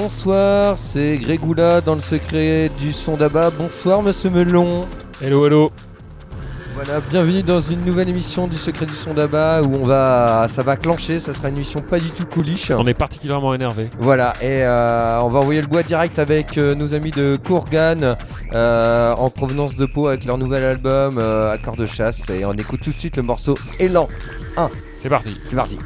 bonsoir, c'est Grégoula dans le secret du son d'Abba. Bonsoir Monsieur Melon. Hello, hello. Voilà, bienvenue dans une nouvelle émission du secret du son d'Abba où ça va clencher, ça sera une émission pas du tout coolish. On est particulièrement énervé. Voilà, et on va envoyer le bois direct avec nos amis de Kourgan en provenance de Pau avec leur nouvel album Accord de chasse, et on écoute tout de suite le morceau Élan 1. C'est parti. C'est parti.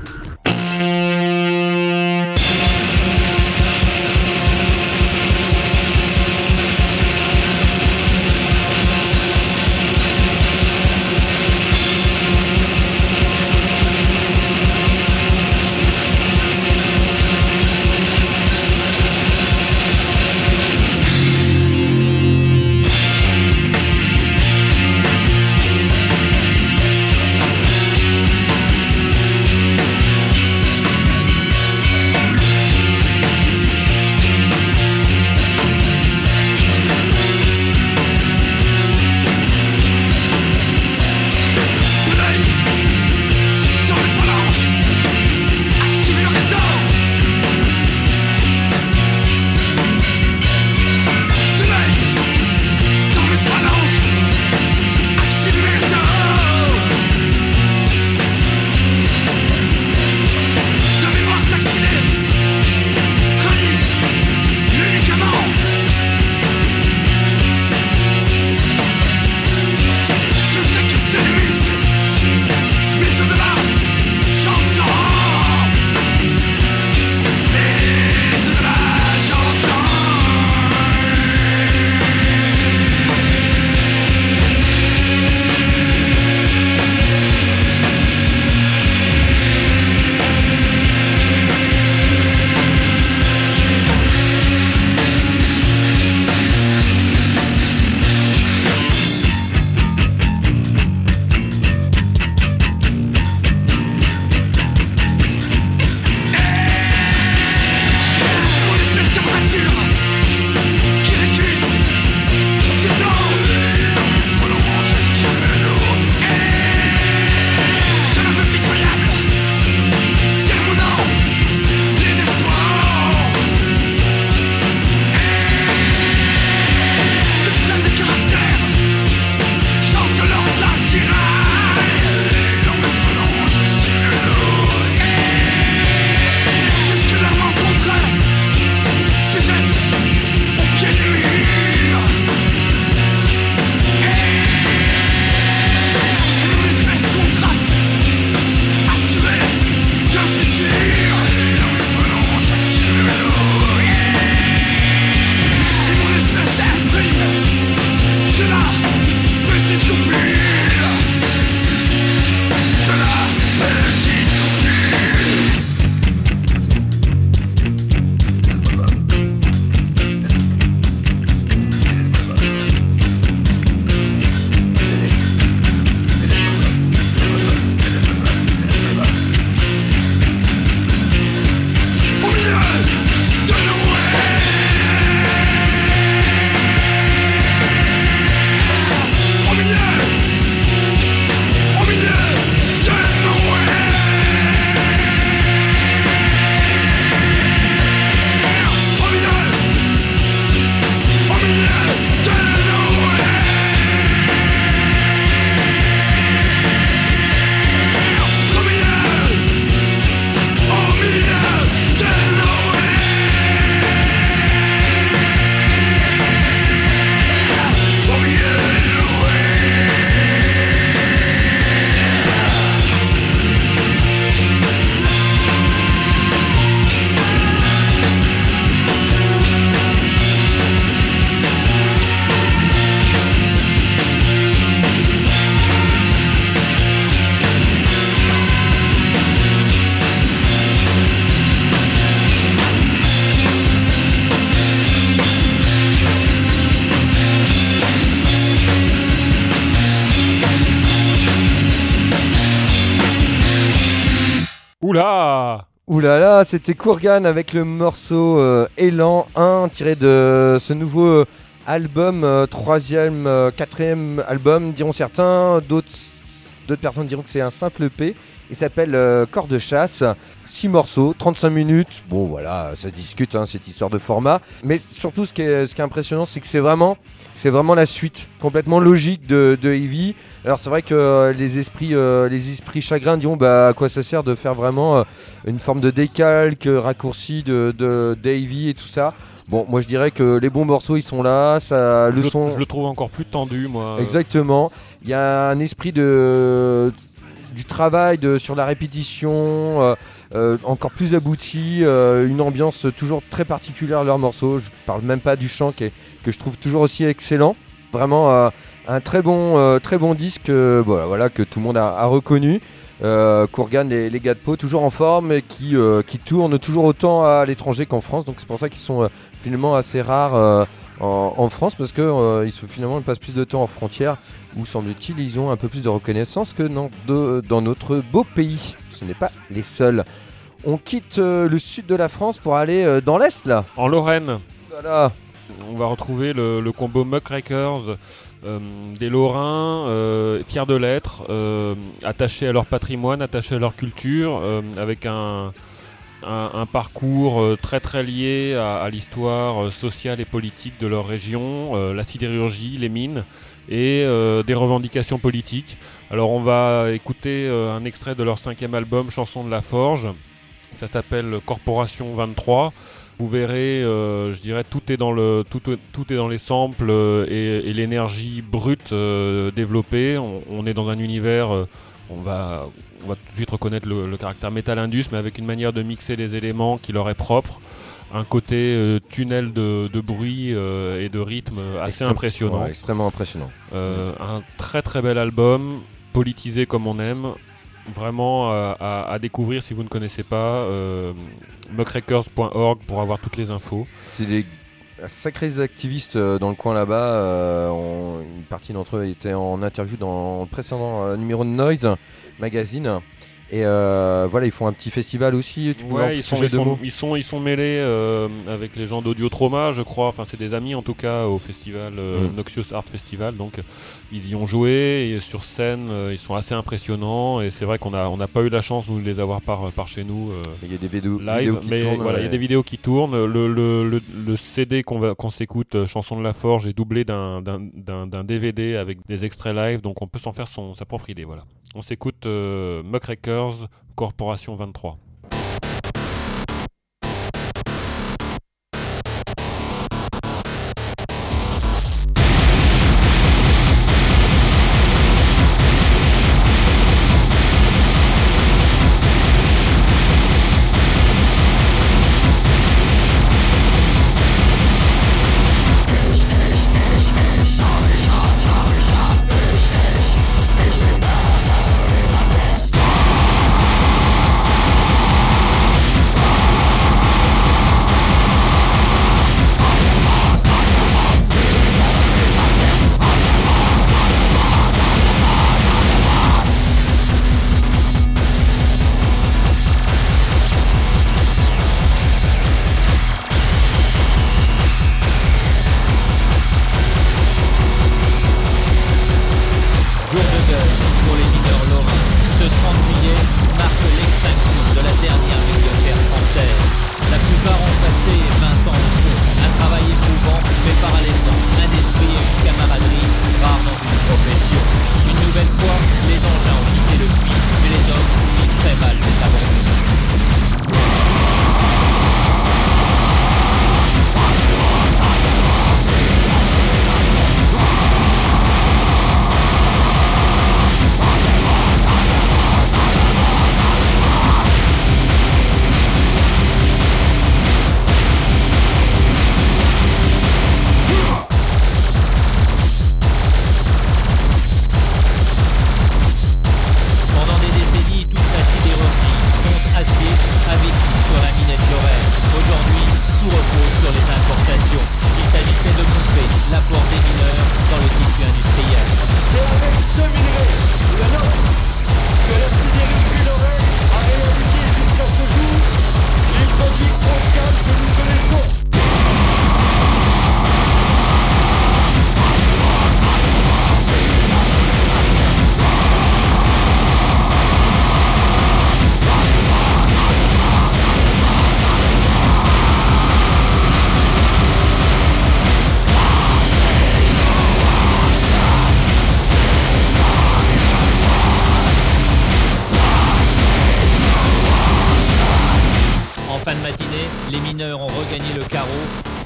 Oula! Oulala, c'était Kourgan avec le morceau Élan 1 tiré de ce nouveau album, troisième, quatrième album, diront certains, d'autres personnes diront que c'est un simple EP. Il s'appelle Corps de chasse. 6 morceaux, 35 minutes. Bon voilà, ça se discute cette histoire de format. Mais surtout ce qui est impressionnant, c'est que c'est vraiment la suite complètement logique de Heavy. Alors c'est vrai que les esprits chagrins diront à quoi ça sert de faire vraiment une forme de décalque, raccourci de Heavy et tout ça. Bon, moi je dirais que les bons morceaux ils sont là, Je le trouve encore plus tendu, moi. Exactement. Il y a un esprit du travail sur la répétition encore plus abouti, une ambiance toujours très particulière à leurs morceaux. Je parle même pas du chant que je trouve toujours aussi excellent. Vraiment un très bon disque que tout le monde a reconnu. Kurgan, les gars de Pau, toujours en forme et qui tournent toujours autant à l'étranger qu'en France. Donc c'est pour ça qu'ils sont finalement assez rares en France, parce qu'ils finalement passent plus de temps en frontière, où semble-t-il ils ont un peu plus de reconnaissance que dans notre beau pays. Ce n'est pas les seuls. On quitte le sud de la France pour aller dans l'est là. En Lorraine. Voilà. On va retrouver le combo Muckrakers, des Lorrains fiers de l'être, attachés à leur patrimoine, attachés à leur culture, avec un parcours très très lié à l'histoire sociale et politique de leur région, la sidérurgie, les mines et des revendications politiques. Alors on va écouter un extrait de leur 5e album, Chansons de la Forge. Ça s'appelle Corporation 23. Vous verrez, je dirais, tout est dans les samples et l'énergie brute développée. On est dans un univers, on va tout de suite reconnaître le caractère metal indus, mais avec une manière de mixer les éléments qui leur est propre. Un côté tunnel de bruit et de rythme assez impressionnant. Ouais, extrêmement impressionnant. Un très très bel album, politisé comme on aime. Vraiment à découvrir si vous ne connaissez pas. Muckrakers.org pour avoir toutes les infos. C'est des sacrés activistes dans le coin là-bas. Une partie d'entre eux étaient en interview dans le précédent numéro de Noise Magazine. Et voilà, ils font un petit festival aussi. Ils sont mêlés avec les gens d'Audio Trauma, je crois. Enfin, c'est des amis en tout cas au festival Noxious Art Festival. Donc, ils y ont joué et sur scène, ils sont assez impressionnants. Et c'est vrai qu'on n'a pas eu la chance nous, de les avoir par chez nous. Il y a des vidéos qui mais tournent. Voilà, il y a des vidéos qui tournent. Le CD qu'on s'écoute, Chansons de la Forge, est doublé d'un DVD avec des extraits live. Donc, on peut s'en faire sa propre idée. Voilà. On s'écoute Muckrakers, Corporation 23.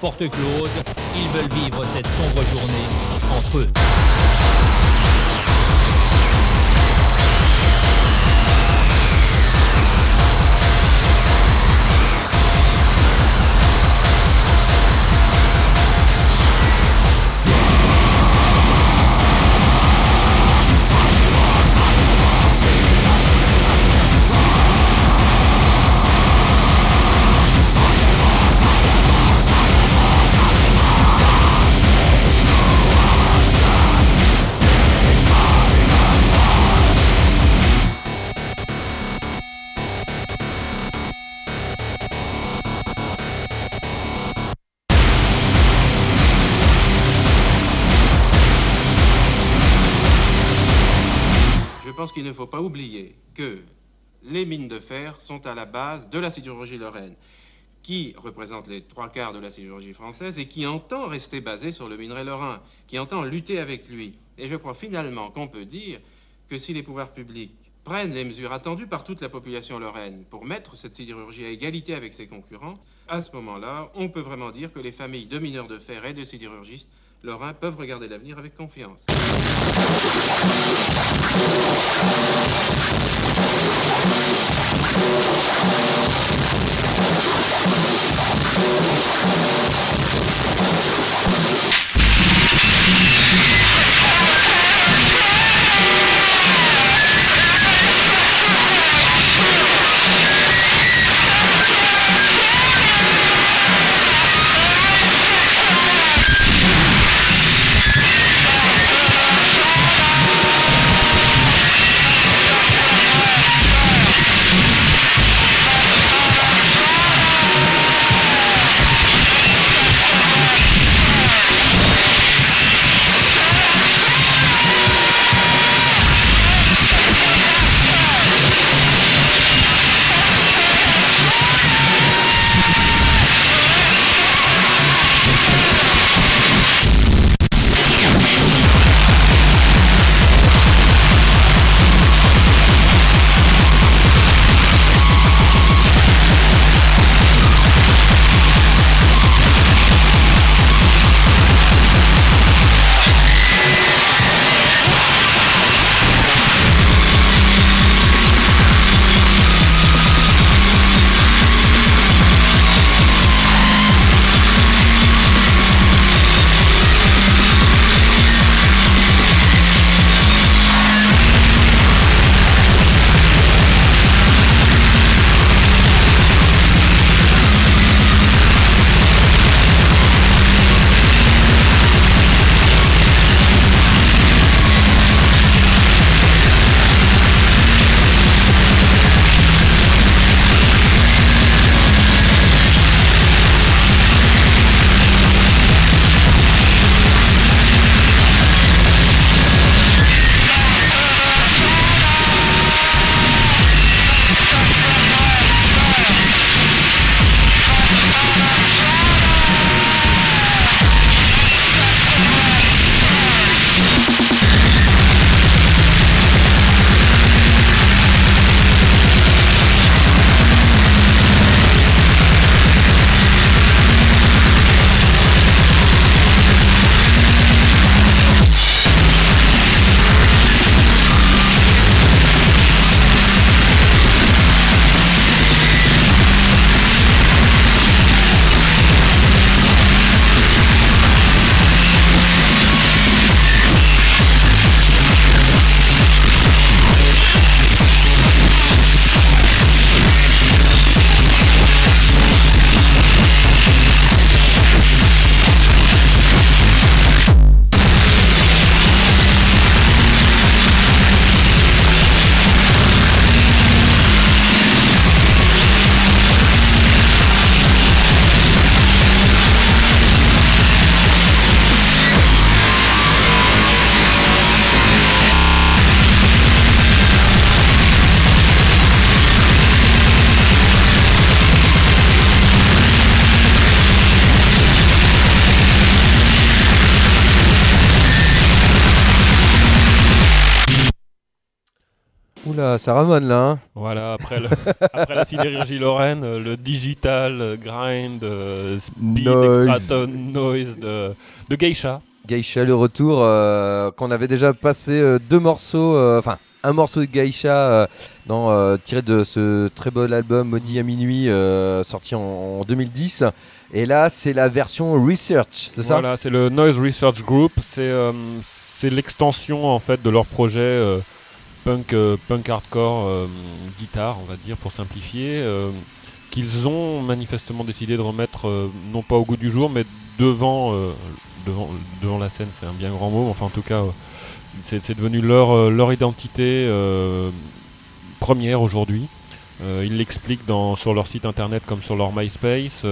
porte close. Ils veulent vivre cette sombre journée entre eux. Je pense qu'il ne faut pas oublier que les mines de fer sont à la base de la sidérurgie lorraine, qui représente les 3/4 de la sidérurgie française et qui entend rester basée sur le minerai lorrain, qui entend lutter avec lui. Et je crois finalement qu'on peut dire que si les pouvoirs publics prennent les mesures attendues par toute la population lorraine pour mettre cette sidérurgie à égalité avec ses concurrents, à ce moment-là, on peut vraiment dire que les familles de mineurs de fer et de sidérurgistes lorrains peuvent regarder l'avenir avec confiance. Oula, ça ramone là. Hein. Voilà, après la sidérurgie lorraine, le digital, grind, speed, Noise. extratone, noise de Geisha. Geisha, le retour, qu'on avait déjà passé deux morceaux, un morceau de Geisha tiré de ce très beau album Maudit à minuit, sorti en 2010. Et là, c'est la version Research, c'est ça ? Voilà, c'est le Noise Research Group. C'est l'extension en fait de leur projet punk hardcore guitare, on va dire, pour simplifier, qu'ils ont manifestement décidé de remettre non pas au goût du jour, mais devant la scène. C'est un bien grand mot. Enfin, en tout cas, c'est devenu leur identité première aujourd'hui. Ils l'expliquent sur leur site internet comme sur leur MySpace.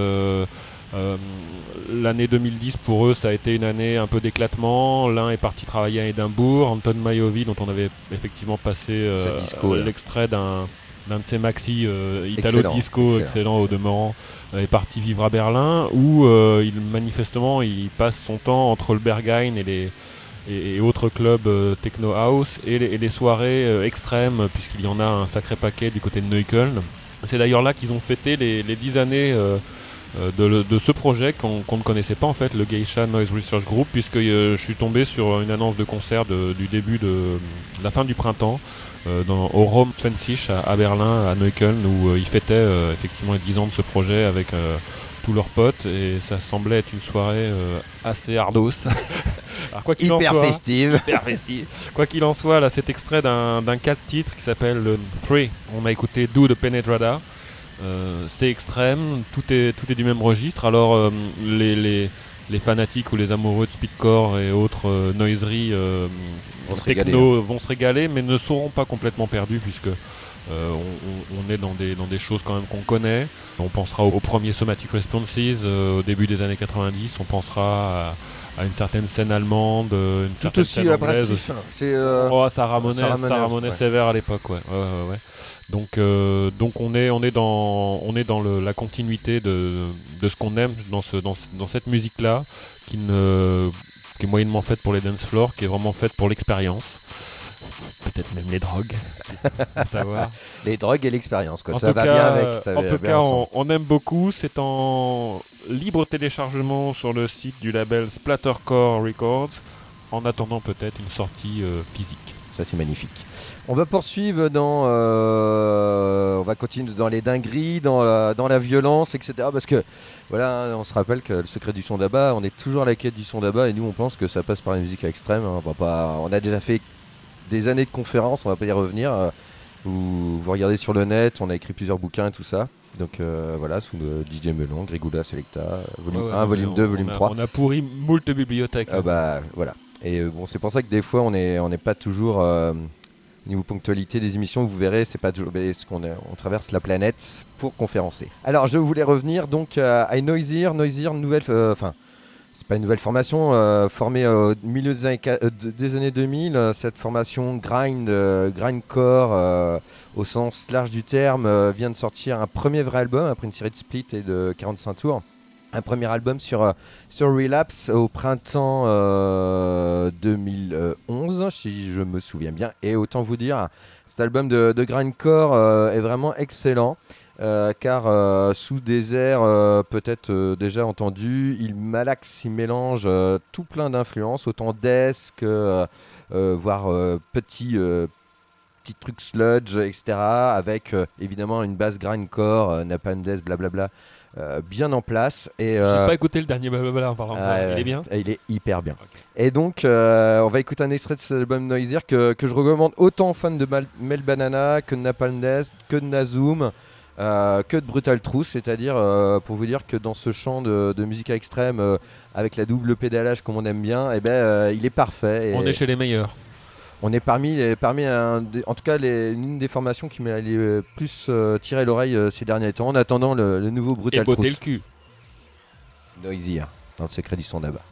L'année 2010 pour eux ça a été une année un peu d'éclatement. L'un est parti travailler à Édimbourg. Anton Maiovi, dont on avait effectivement passé l'extrait d'un de ses maxi Italo-disco excellent au demeurant, est parti vivre à Berlin où manifestement il passe son temps entre le Berghain et autres clubs techno house et les soirées extrêmes, puisqu'il y en a un sacré paquet du côté de Neukölln. C'est d'ailleurs là qu'ils ont fêté les 10 années de ce projet qu'on ne connaissait pas en fait, le Geisha Noise Research Group, puisque je suis tombé sur une annonce de concert du début de la fin du printemps au Raum 20 à Berlin, à Neukölln, où ils fêtaient effectivement les 10 ans de ce projet avec tous leurs potes, et ça semblait être une soirée assez ardos. Alors, quoi qu'il en soit, festive. Quoi qu'il en soit, là, cet extrait d'un 4 titres qui s'appelle 3. On a écouté Do de Penetrada. C'est extrême, tout est du même registre. Alors les fanatiques ou les amoureux de speedcore et autres noiseries techno vont se régaler, mais ne seront pas complètement perdus, puisque on est dans des choses quand même qu'on connaît. On pensera au premier Somatic Responses au début des années 90, on pensera à une certaine scène allemande, une certaine scène anglaise aussi. Ça ramonait sévère à l'époque, ouais. Donc on est dans la continuité de ce qu'on aime dans cette musique-là, qui est moyennement faite pour les dance floors, qui est vraiment faite pour l'expérience. Peut-être même les drogues, à savoir. Les drogues et l'expérience, quoi. On aime beaucoup. C'est en libre téléchargement sur le site du label Splattercore Records, en attendant peut-être une sortie physique. Ça, c'est magnifique. On va poursuivre on va continuer dans les dingueries, dans la violence, etc. Parce que voilà, on se rappelle que le secret du son d'abat, on est toujours à la quête du son d'abat, et nous on pense que ça passe par la musique extrême. On a déjà fait des années de conférences, on va pas y revenir. Vous regardez sur le net, on a écrit plusieurs bouquins et tout ça. Donc voilà, sous le DJ Melon, Grégouda Selecta, volume 1, volume 2, volume 3. On a pourri moult bibliothèques. Voilà. Et c'est pour ça que des fois on n'est pas toujours niveau ponctualité des émissions, vous verrez, c'est pas toujours parce on traverse la planète pour conférencer. Alors je voulais revenir donc à Noisier, nouvelle c'est pas une nouvelle formation, formée au milieu des années 2000. Cette formation grindcore au sens large du terme vient de sortir un premier vrai album après une série de splits et de 45 tours. Un premier album sur Relapse au printemps 2011, si je me souviens bien. Et autant vous dire, cet album de grindcore est vraiment excellent. Car sous des airs peut-être déjà entendus, il mélange tout plein d'influences, autant death que voire petits trucs sludge, etc. Avec évidemment une basse grindcore, Napalm Death, blablabla, bien en place. Et, j'ai pas écouté le dernier blablabla en parlant de ça. Il est bien. Il est hyper bien. Okay. Et donc on va écouter un extrait de cet album Noisier que je recommande autant aux fans de Mel Banana que de Napalm Death, que de Nazoom, que de Brutal Truth, c'est-à-dire pour vous dire que dans ce champ de musique extrême avec la double pédalage comme on aime bien, il est parfait. On est chez les meilleurs. On est parmi en tout cas une des formations qui m'a plus tiré l'oreille ces derniers temps, en attendant le nouveau Brutal Truth. Et botter le cul. Noisier, dans le secret du son d'abat.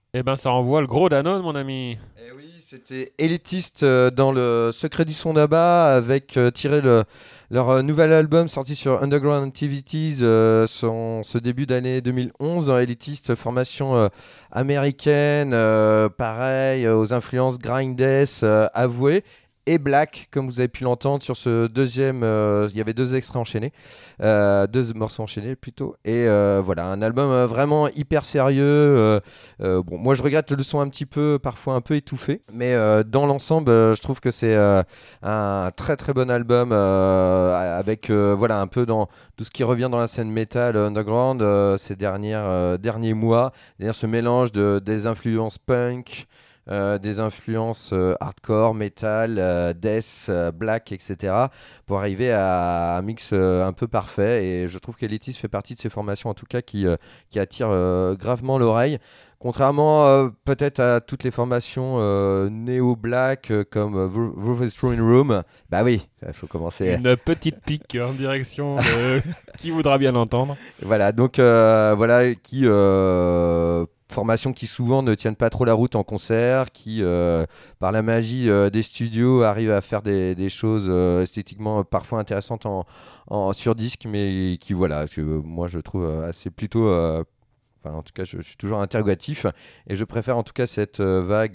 Eh ben, ça envoie le gros Danone, mon ami. Et oui, c'était Elitist dans le Secret du son d'Abba avec leur nouvel album sorti sur Underground Activities ce début d'année 2011. Elitist, formation américaine, pareil, aux influences grind death avouées. Et Black, comme vous avez pu l'entendre sur ce deuxième, il y avait 2 extraits enchaînés, 2 morceaux enchaînés plutôt. Et voilà, un album vraiment hyper sérieux. Bon, moi je regrette le son un petit peu, parfois un peu étouffé, mais dans l'ensemble, je trouve que c'est un très très bon album avec voilà un peu dans tout ce qui revient dans la scène metal underground ces derniers mois, c'est-à-dire ce mélange des influences punk. Des influences hardcore, metal, death, black, etc. pour arriver à un mix un peu parfait. Et je trouve qu'Elitist fait partie de ces formations en tout cas qui attirent gravement l'oreille. Contrairement peut-être à toutes les formations néo-black comme Rufus Throwing Room, bah oui, il faut commencer. Une petite pique en direction de qui voudra bien l'entendre. Voilà, donc voilà, formations qui souvent ne tiennent pas trop la route en concert, qui par la magie des studios arrivent à faire des choses esthétiquement parfois intéressantes sur disque, mais qui voilà, que moi je trouve assez plutôt... Enfin, en tout cas, je suis toujours interrogatif et je préfère en tout cas cette vague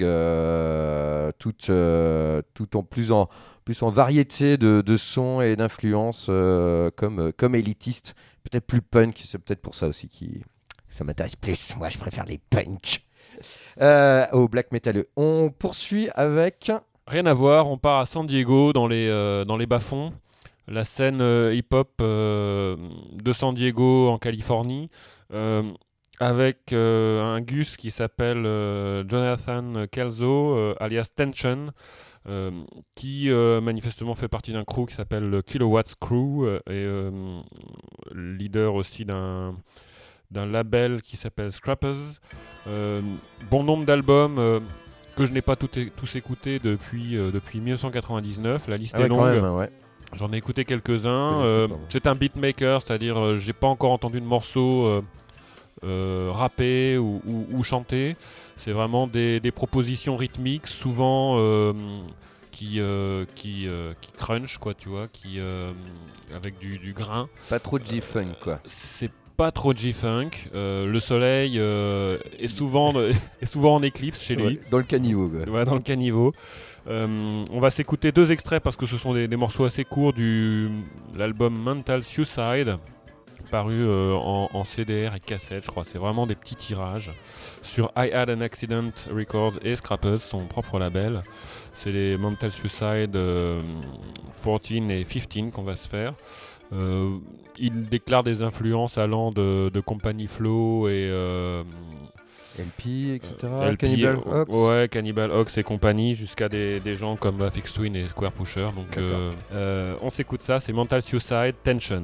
toute en plus en variété de sons et d'influences comme Elitist, peut-être plus punk, c'est peut-être pour ça aussi qui ça m'intéresse plus. Moi, je préfère les punks au black metal. On poursuit avec Rien à voir, on part à San Diego dans les bas-fonds, la scène hip-hop de San Diego en Californie. Avec un Gus qui s'appelle Jonathan Kelso, alias Tension, qui manifestement fait partie d'un crew qui s'appelle le Kilowatts Crew, et leader aussi d'un label qui s'appelle Scrappers. Bon nombre d'albums que je n'ai pas tous écoutés depuis 1999, la liste est longue. Même, ouais. J'en ai écouté quelques-uns. C'est un beatmaker, c'est-à-dire j'ai pas encore entendu de morceaux rapper ou chanter. C'est vraiment des propositions rythmiques, souvent qui crunch, quoi, tu vois, avec du grain. Pas trop de G-Funk, quoi. C'est pas trop G-Funk. Le soleil est souvent en éclipse chez lui. Ouais, dans le caniveau, quoi. Ouais, dans le caniveau. On va s'écouter 2 extraits parce que ce sont des morceaux assez courts de l'album Mental Suicide, paru en CDR et cassette, je crois. C'est vraiment des petits tirages sur I Had an Accident Records et Scrappers, son propre label. C'est les Mental Suicide 14 et 15 qu'on va se faire. Il déclare des influences allant de Company Flow et LP, etc. LP, Cannibal Ox. Ouais, Cannibal Ox et compagnie, jusqu'à des gens comme Affix Twin et Square Pusher. Donc on s'écoute ça, c'est Mental Suicide, Tension.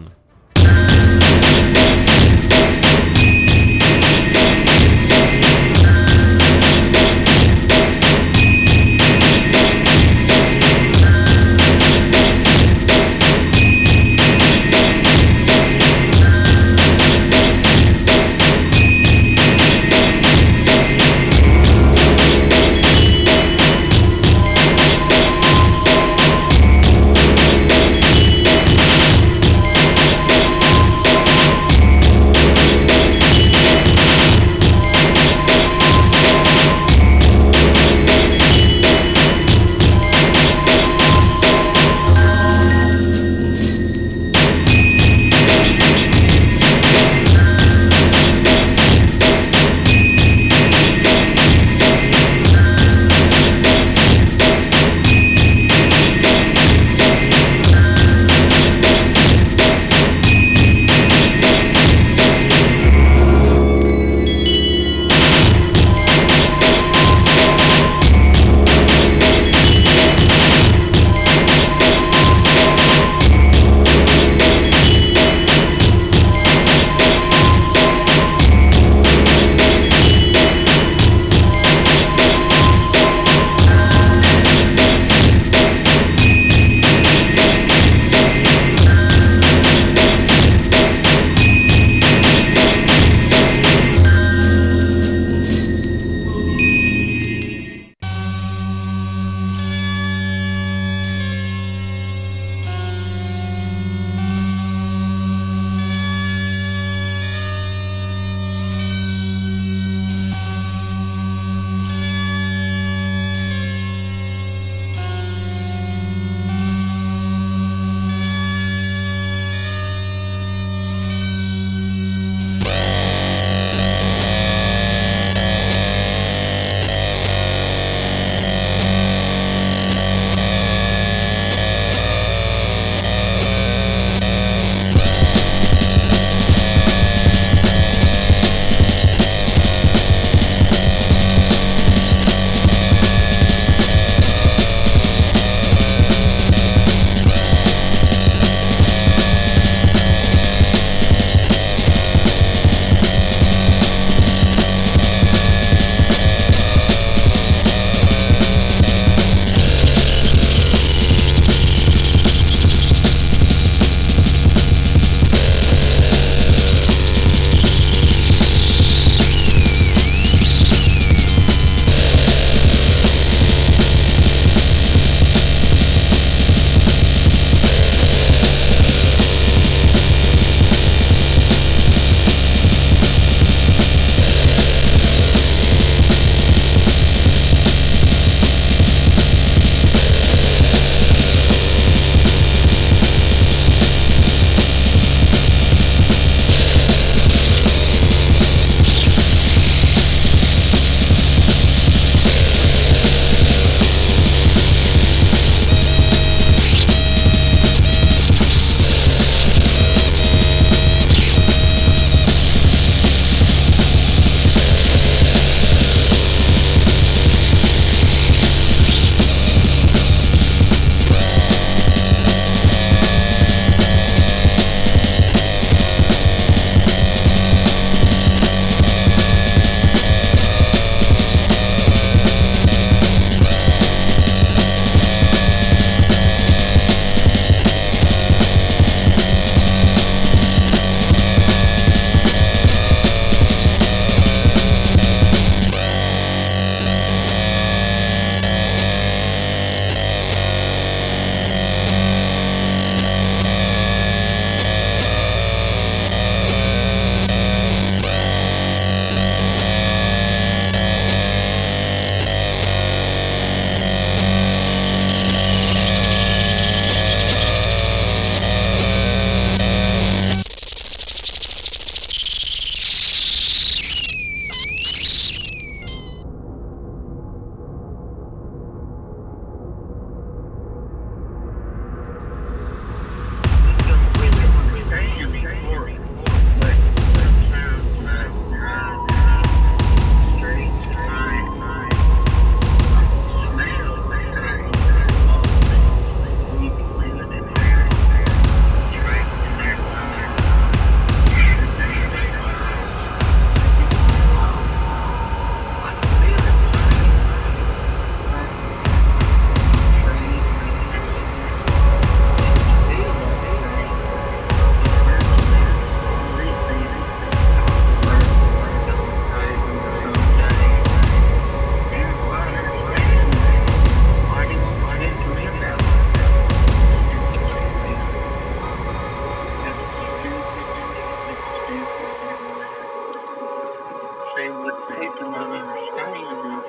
And what people don't understand is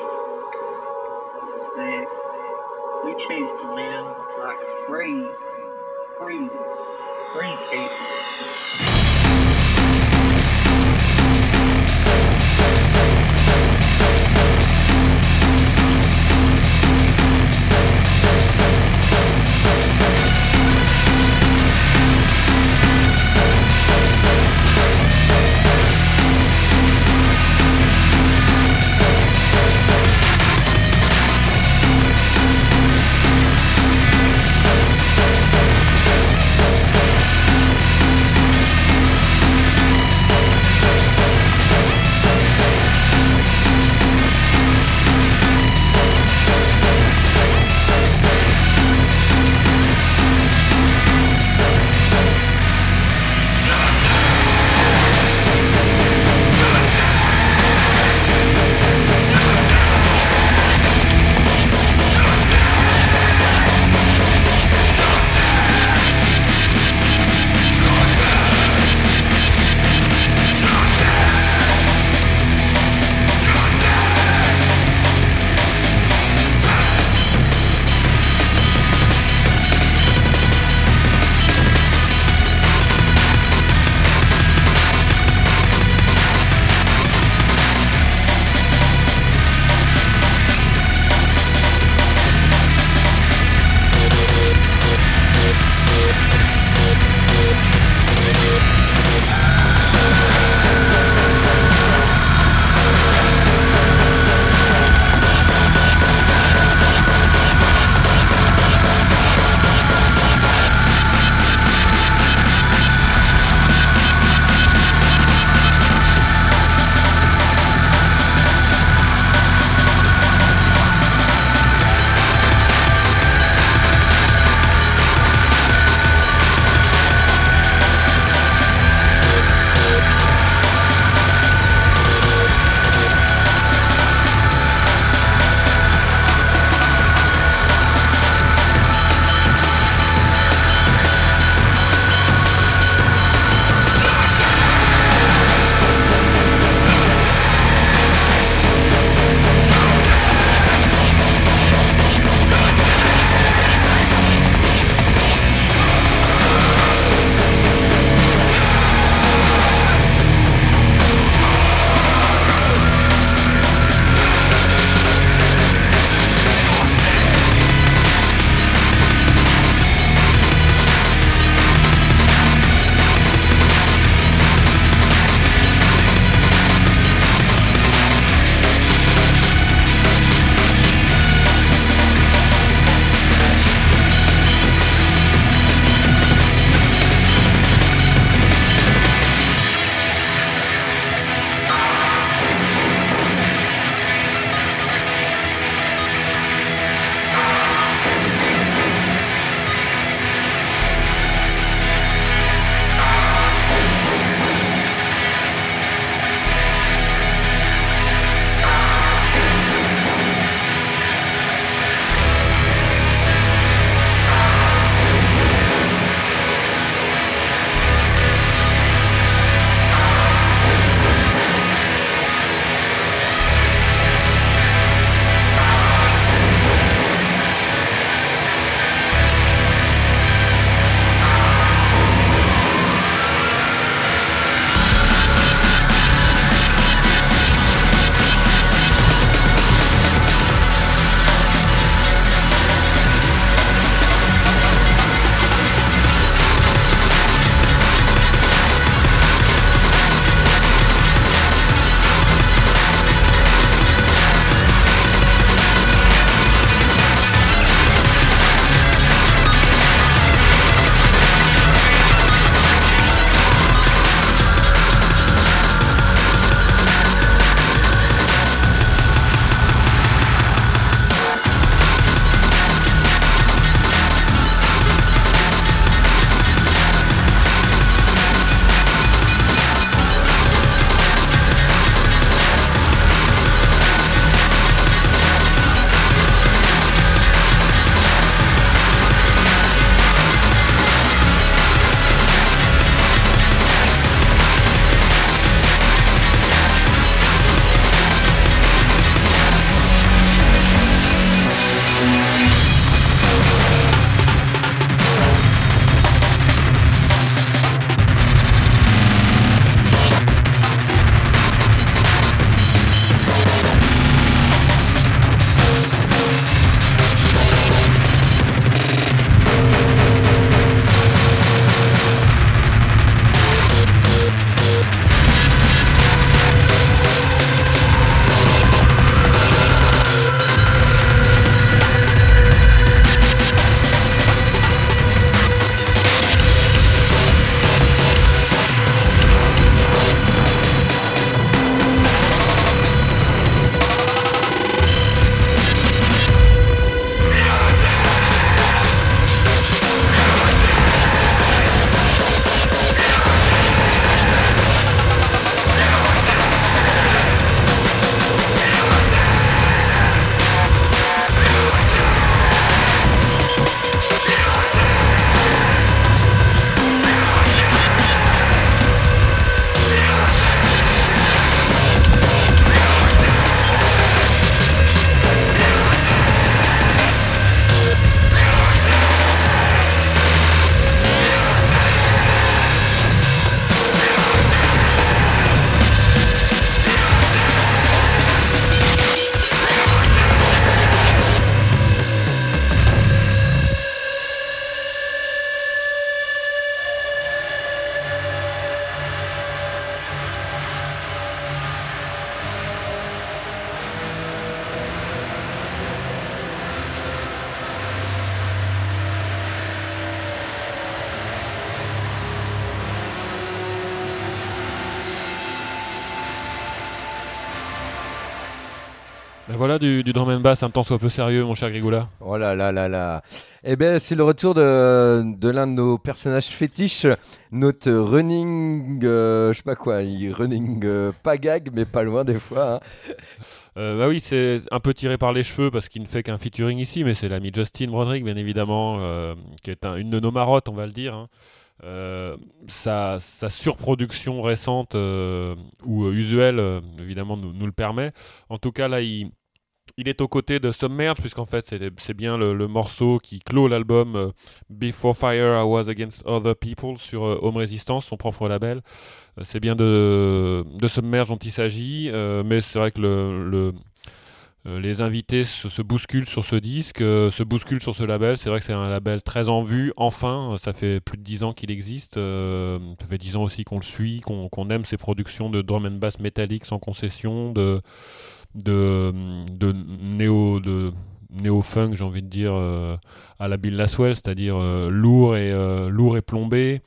that we choose to live like free people. Ben voilà du drum and bass un temps soit peu sérieux, mon cher Grigoula. Oh là là là là. Eh ben, c'est le retour de l'un de nos personnages fétiches, notre running, je sais pas quoi, running pas gag, mais pas loin des fois. Hein. Bah oui, c'est un peu tiré par les cheveux parce qu'il ne fait qu'un featuring ici, mais c'est l'ami Justin Broderick, bien évidemment, qui est une de nos marottes, on va le dire. Hein. Sa surproduction récente ou usuelle, évidemment, nous le permet. En tout cas, là, il est aux côtés de Submerge, puisqu'en fait, c'est bien le morceau qui clôt l'album Before Fire, I Was Against Other People sur Home Resistance, son propre label. C'est bien de Submerge dont il s'agit, mais c'est vrai que les invités se bousculent sur ce disque, se bousculent sur ce label. C'est vrai que c'est un label très en vue, enfin, ça fait plus de 10 ans qu'il existe, ça fait 10 ans aussi qu'on le suit, qu'on aime ses productions de drum and bass métallique sans concession, de néo-funk, j'ai envie de dire, à la Bill Laswell, c'est-à-dire lourd et plombé,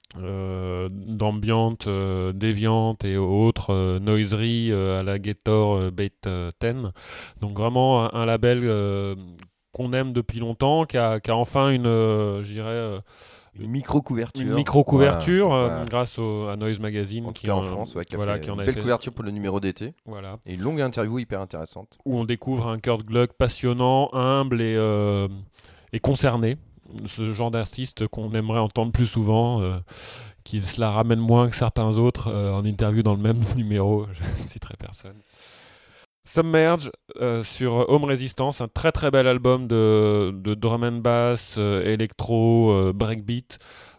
d'ambiante, déviante et autres, noiserie à la Gator Bait 10. Donc vraiment un label qu'on aime depuis longtemps, qui a enfin je dirais... Une micro-couverture. Voilà, grâce à Noise Magazine. En tout cas en France, qui a fait une belle couverture pour le numéro d'été. Voilà. Et une longue interview hyper intéressante. Où on découvre un Kurt Gluck passionnant, humble et concerné. Ce genre d'artiste qu'on aimerait entendre plus souvent, qui se la ramène moins que certains autres en interview dans le même numéro. Je ne citerai personne. Submerge sur Home Resistance, un très très bel album de drum and bass, électro, breakbeat,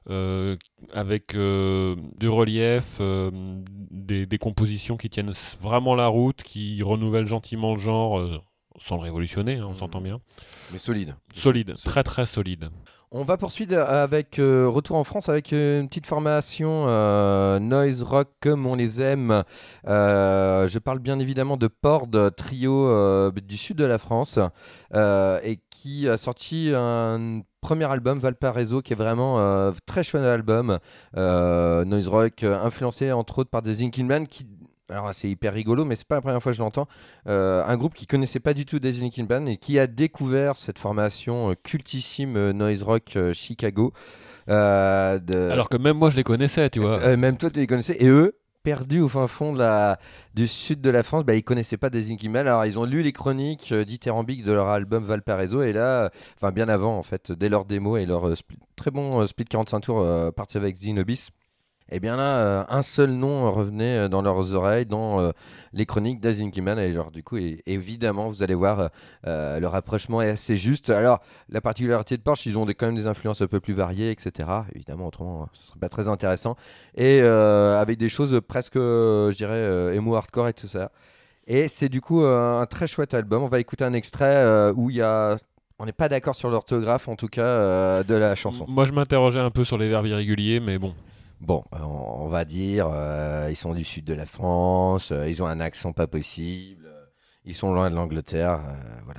avec du relief, des compositions qui tiennent vraiment la route, qui renouvellent gentiment le genre, sans le révolutionner, hein, on s'entend bien. Mais solide. Solide, très très solide. On va poursuivre avec retour en France avec une petite formation noise rock comme on les aime. Je parle bien évidemment de Pord, trio du sud de la France, et qui a sorti un premier album, Valparaiso, qui est vraiment très chouette album. Noise rock influencé entre autres par des Zinkin qui... Alors c'est hyper rigolo, mais c'est pas la première fois que je l'entends. Un groupe qui connaissait pas du tout Daisy Nickel Band et qui a découvert cette formation cultissime noise rock Chicago. Alors que même moi je les connaissais, tu vois. Même toi tu les connaissais, et eux, perdus au fin fond du sud de la France, ils connaissaient pas Daisy Nickel Band. Alors ils ont lu les chroniques dithyrambiques de leur album Valparaiso, et là, bien avant en fait, dès leur démo et leur très bon split 45 tours parti avec Xenobis. Et bien là, un seul nom revenait dans leurs oreilles, dans les chroniques d'Azin Kiman. Et genre, du coup, évidemment, vous allez voir, le rapprochement est assez juste. Alors, la particularité de Porsche, ils ont quand même des influences un peu plus variées, etc. Évidemment, autrement, ce serait pas très intéressant. Et avec des choses presque, je dirais, emo hardcore et tout ça. Et c'est du coup un très chouette album. On va écouter un extrait où il y a... On n'est pas d'accord sur l'orthographe, en tout cas, de la chanson. Moi, je m'interrogeais un peu sur les verbes irréguliers, mais bon... Bon, on va dire, ils sont du sud de la France, ils ont un accent pas possible, ils sont loin de l'Angleterre, voilà.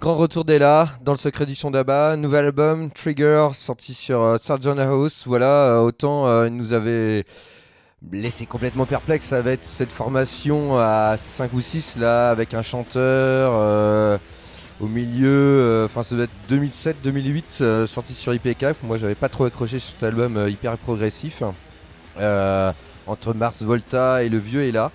grand retour d'Ella dans le secret du son d'Abba. Nouvel album, Trigger, sorti sur Sgt. House. Voilà, autant il nous avait laissé complètement perplexe avec cette formation à 5 ou 6 là, avec un chanteur au milieu. Enfin, ça doit être 2007-2008, sorti sur IPK. Moi, j'avais pas trop accroché sur cet album hyper progressif. Entre Mars Volta et le vieux Ella.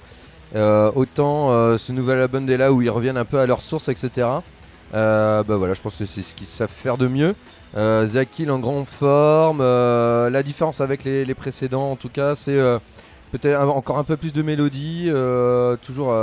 Autant ce nouvel album d'Ella où ils reviennent un peu à leur source, etc. Voilà, je pense que c'est ce qu'ils savent faire de mieux. Zach Hill en grande forme. La différence avec les précédents, en tout cas, c'est peut-être encore un peu plus de mélodie, toujours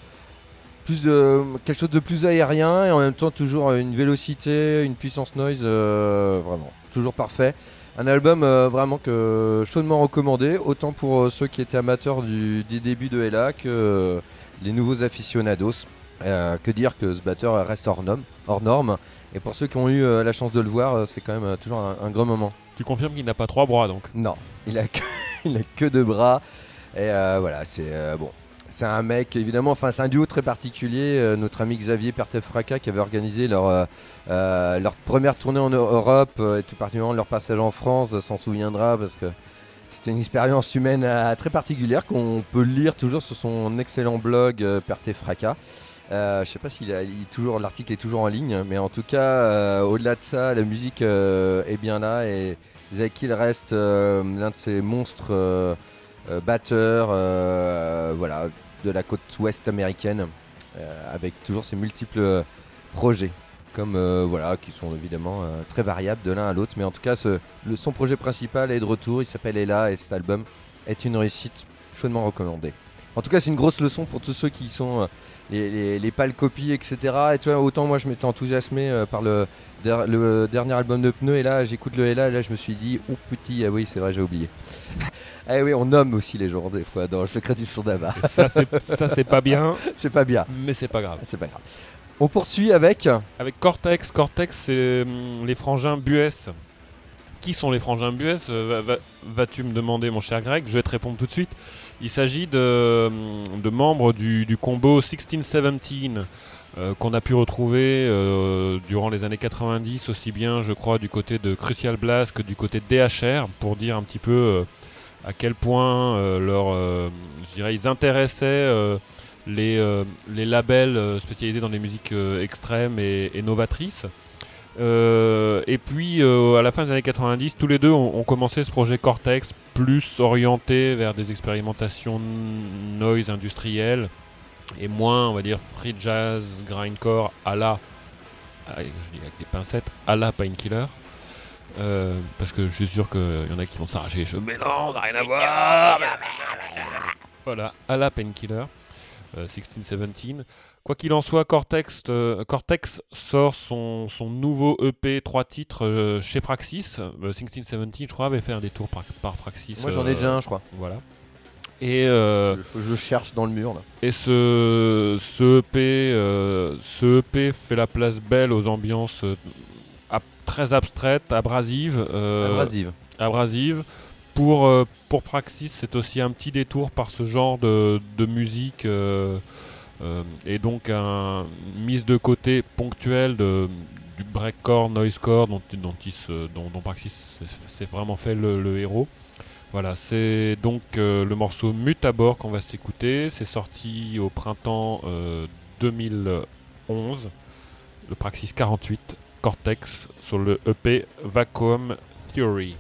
quelque chose de plus aérien et en même temps toujours une vélocité, une puissance noise, vraiment toujours parfait. Un album vraiment que chaudement recommandé, autant pour ceux qui étaient amateurs des débuts de Ella que les nouveaux aficionados. Que dire que ce batteur reste hors norme. Et pour ceux qui ont eu la chance de le voir, c'est quand même toujours un grand moment. Tu confirmes qu'il n'a pas 3 bras donc? Non, il a que 2 bras. Et voilà, c'est bon. C'est un mec, évidemment, enfin c'est un duo très particulier. Notre ami Xavier Pertef-Fracas qui avait organisé leur première tournée en Europe et tout particulièrement leur passage en France s'en souviendra parce que c'était une expérience humaine très particulière qu'on peut lire toujours sur son excellent blog Pertef-Fracas. Je sais pas s'il toujours l'article est toujours en ligne, mais en tout cas, au-delà de ça, la musique est bien là et Zach Hill reste l'un de ces monstres batteurs, voilà, de la côte ouest américaine, avec toujours ses multiples projets, comme voilà, qui sont évidemment très variables de l'un à l'autre, mais en tout cas, son projet principal est de retour. Il s'appelle Ella et cet album est une réussite chaudement recommandée. En tout cas, c'est une grosse leçon pour tous ceux qui sont les pâles copies, etc. Et tu vois, autant moi je m'étais enthousiasmé par le dernier album de Pneu, et là j'écoute le Ella, et là je me suis dit, oh petit, ah oui, c'est vrai, j'ai oublié. Eh oui, on nomme aussi les gens des fois dans le secret du son d'Abba. Ça c'est pas bien. C'est pas bien. Mais c'est pas grave. C'est pas grave. On poursuit avec Cortex. Cortex, c'est les frangins Buès. Qui sont les frangins Buès? Vas-tu me demander, mon cher Greg? Je vais te répondre tout de suite. Il s'agit de membres du combo 1617 qu'on a pu retrouver durant les années 90, aussi bien, je crois, du côté de Crucial Blast que du côté de DHR, pour dire un petit peu à quel point je dirais, ils intéressaient les labels spécialisés dans les musiques extrêmes et novatrices. Et puis à la fin des années 90, tous les deux ont commencé ce projet Cortex, plus orienté vers des expérimentations noise industrielles et moins, on va dire, free jazz, grindcore à la, je dis avec des pincettes, à la Painkiller. Parce que je suis sûr qu'il y en a qui vont s'arracher les cheveux. Mais non, rien à voir. Voilà, à la Painkiller, 1617. Quoi qu'il en soit, Cortex sort son nouveau EP 3 titres chez Praxis. 1617, je crois, avait fait un détour par Praxis. Moi j'en ai déjà un, je crois. Voilà. Et je cherche dans le mur là. Et ce EP fait la place belle aux ambiances très abstraites, abrasives. Abrasives. Pour Praxis, c'est aussi un petit détour par ce genre de musique. Et donc une mise de côté ponctuelle du breakcore, noisecore dont Praxis s'est vraiment fait le héros. Voilà, c'est donc le morceau Mutabor qu'on va s'écouter. C'est sorti au printemps 2011, le Praxis 48, Cortex, sur le EP Vacuum Theory.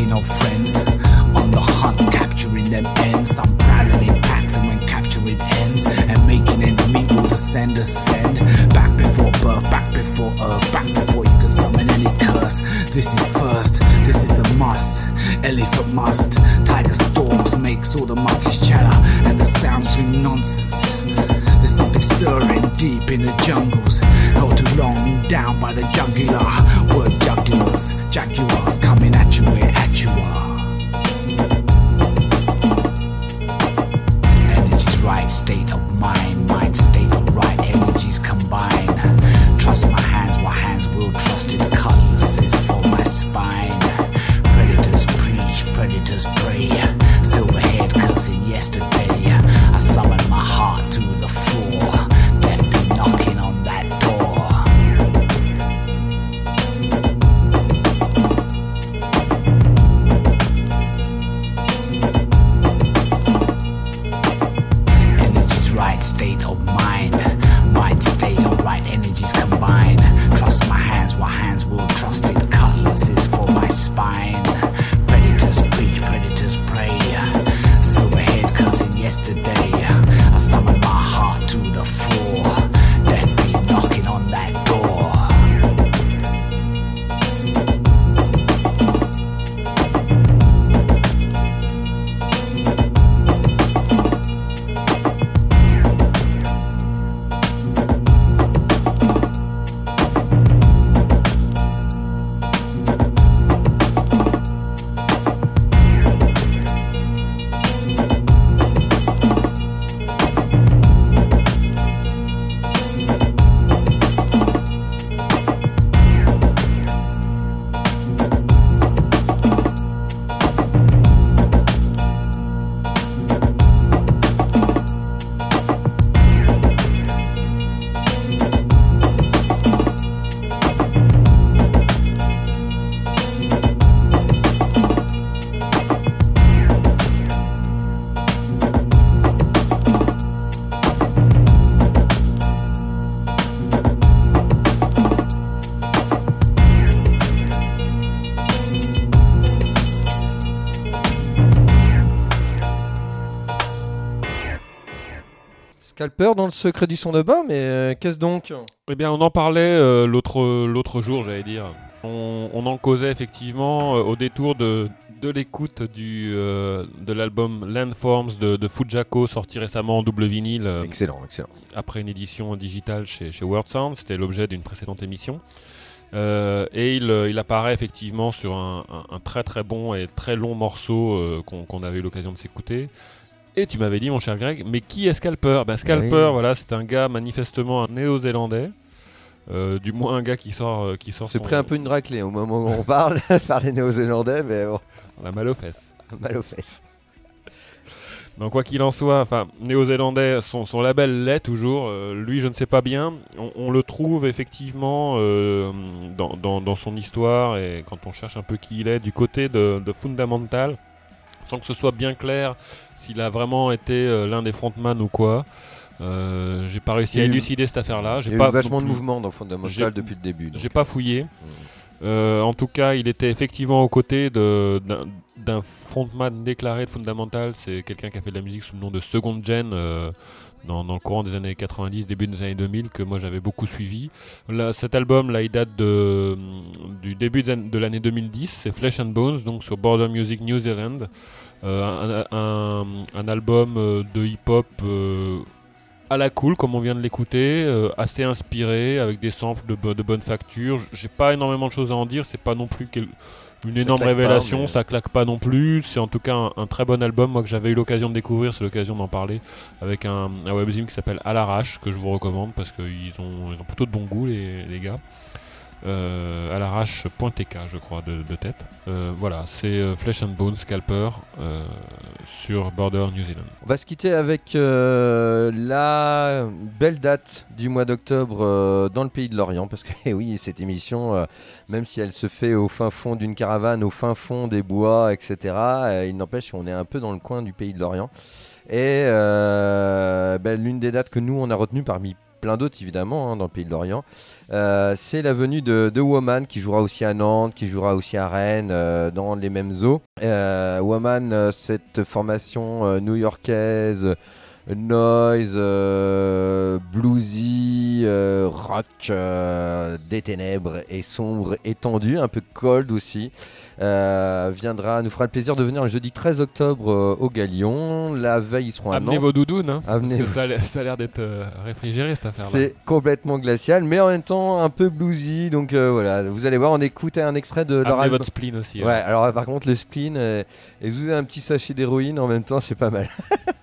making old friends. On the hunt, capturing them ends. I'm prowling in packs, and when capturing ends and making ends meet, will descend, ascend. Back before birth, back before earth, back before you can summon any curse. This is first, this is a must. Elephant must. Tiger storms, makes all the monkeys chatter, and the sounds ring nonsense. There's something stirring deep in the jungles, held too long down by the jugular. Word jugulars, jaguars coming at you where at you are. Energy's right, state of mind, mind state of right, energies combine. Trust my hands, while hands will trust it. Cutlasses for my spine. Predators preach, predators pray. Silverhead cursing yesterday. I summon my heart to the floor. Death be knocking on that door. Energy's right, state of mind. Mind state of right, energies combine. Trust my hands, while hands will trust it. Cutlasses for my spine. Predators preach, predators pray. Silverhead cursing yesterday. I summon my heart to the floor. Death be knocking on that door. Scalper dans le secret du son de bain, mais qu'est-ce donc? Eh bien, on en parlait l'autre jour, j'allais dire. On en causait effectivement au détour de l'écoute de l'album Landforms de Fujako, sorti récemment en double vinyle. Excellent. Après une édition digitale chez Word Sound, c'était l'objet d'une précédente émission. Et il apparaît effectivement sur un très très bon et très long morceau qu'on avait eu l'occasion de s'écouter. Et tu m'avais dit, mon cher Greg, mais qui est Scalper? Scalper, oui. Voilà, c'est un gars manifestement un néo-zélandais. Du moins un gars qui sort c'est pris un peu une raclée au moment où on parle par les néo-zélandais, mais bon. On a mal aux fesses. Mal aux fesses. Donc quoi qu'il en soit, enfin, néo-zélandais, son label l'est toujours. Lui, je ne sais pas bien. On le trouve effectivement dans son histoire, et quand on cherche un peu qui il est, du côté de Fundamental, sans que ce soit bien clair s'il a vraiment été l'un des frontman ou quoi. J'ai pas réussi à élucider cette affaire-là. Il y a eu vachement de mouvement dans Fundamental depuis le début. J'ai pas fouillé. En tout cas, il était effectivement aux côtés d'un frontman déclaré de Fundamental. C'est quelqu'un qui a fait de la musique sous le nom de Second Gen dans le courant des années 90, début des années 2000, que moi j'avais beaucoup suivi. Là, cet album, là, il date du début de l'année 2010. C'est Flesh and Bones, donc sur Border Music New Zealand. Un album de hip-hop à la cool, comme on vient de l'écouter, assez inspiré, avec des samples de bonne facture. J'ai pas énormément de choses à en dire, c'est pas non plus une énorme révélation, mais ça claque pas non plus. C'est en tout cas un très bon album, moi que j'avais eu l'occasion de découvrir, c'est l'occasion d'en parler avec un webzine qui s'appelle À l'arrache, que je vous recommande parce qu'ils ont plutôt de bon goût les gars. À l'arrache.tk, je crois, de tête. Voilà, c'est Flesh and Bones Scalper sur Border New Zealand. On va se quitter avec la belle date du mois d'octobre dans le pays de l'Orient, parce que oui, cette émission, même si elle se fait au fin fond d'une caravane, au fin fond des bois, etc., il n'empêche qu'on est un peu dans le coin du pays de l'Orient. Et l'une des dates que nous on a retenues parmi plein d'autres évidemment dans le pays de Lorient. C'est la venue de Woman qui jouera aussi à Nantes, qui jouera aussi à Rennes, dans les mêmes eaux. Woman, cette formation new-yorkaise, noise, bluesy, rock, des ténèbres et sombre, étendu, un peu cold aussi. Nous fera le plaisir de venir le jeudi 13 octobre au Galion. La veille, ils seront à Nantes. Amenez vos doudounes, hein, Amenez parce que ça a l'air d'être réfrigéré cette affaire-là. C'est complètement glacial, mais en même temps un peu bluesy. Donc voilà, vous allez voir, on écoute un extrait de leur Amenez album. votre spleen aussi. Ouais, alors par contre, le spleen, et vous avez un petit sachet d'héroïne en même temps, c'est pas mal.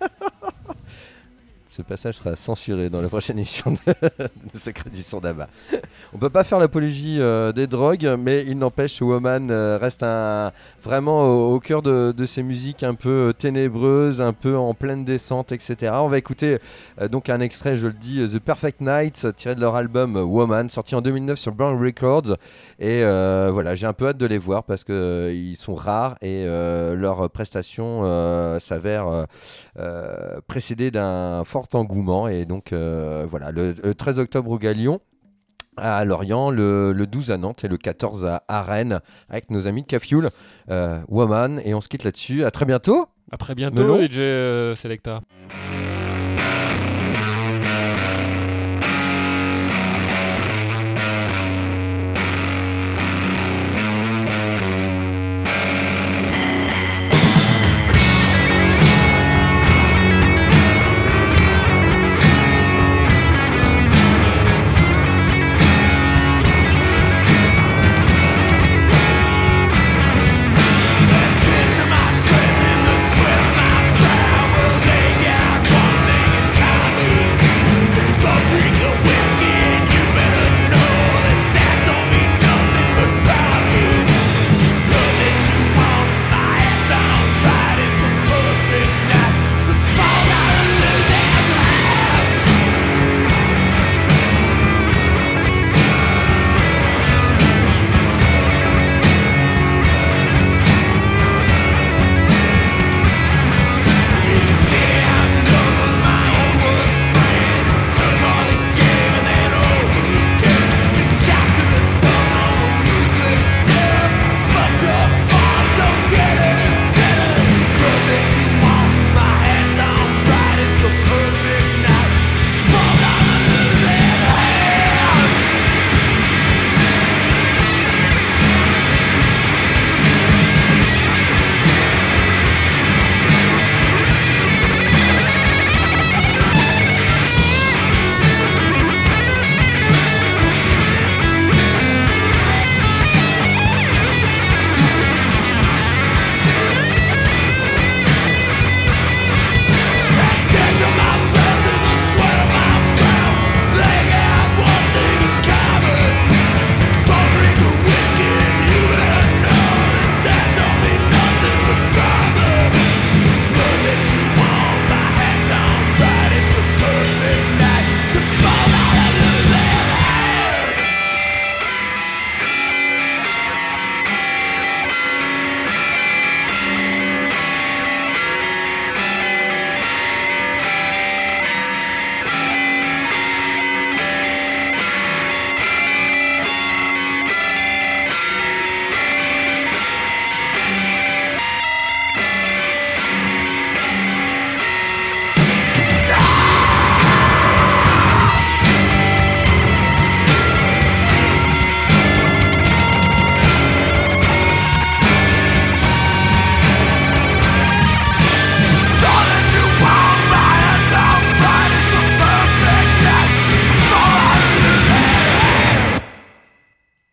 Ce passage sera censuré dans la prochaine émission de Secret du Son d'Abba. On peut pas faire l'apologie des drogues, mais il n'empêche, Woman reste vraiment au cœur de ces musiques un peu ténébreuses, un peu en pleine descente, etc. On va écouter donc un extrait, je le dis, The Perfect Night, tiré de leur album Woman, sorti en 2009 sur Brown Records. Et voilà, j'ai un peu hâte de les voir parce qu'ils sont rares et leur prestation s'avère précédée d'un fort engouement. Et donc voilà, le 13 octobre au Galion à Lorient, le 12 à Nantes et le 14 à Rennes avec nos amis de Cafioul, Woman, et on se quitte là-dessus. À très bientôt. À très bientôt, Melon. DJ Selecta.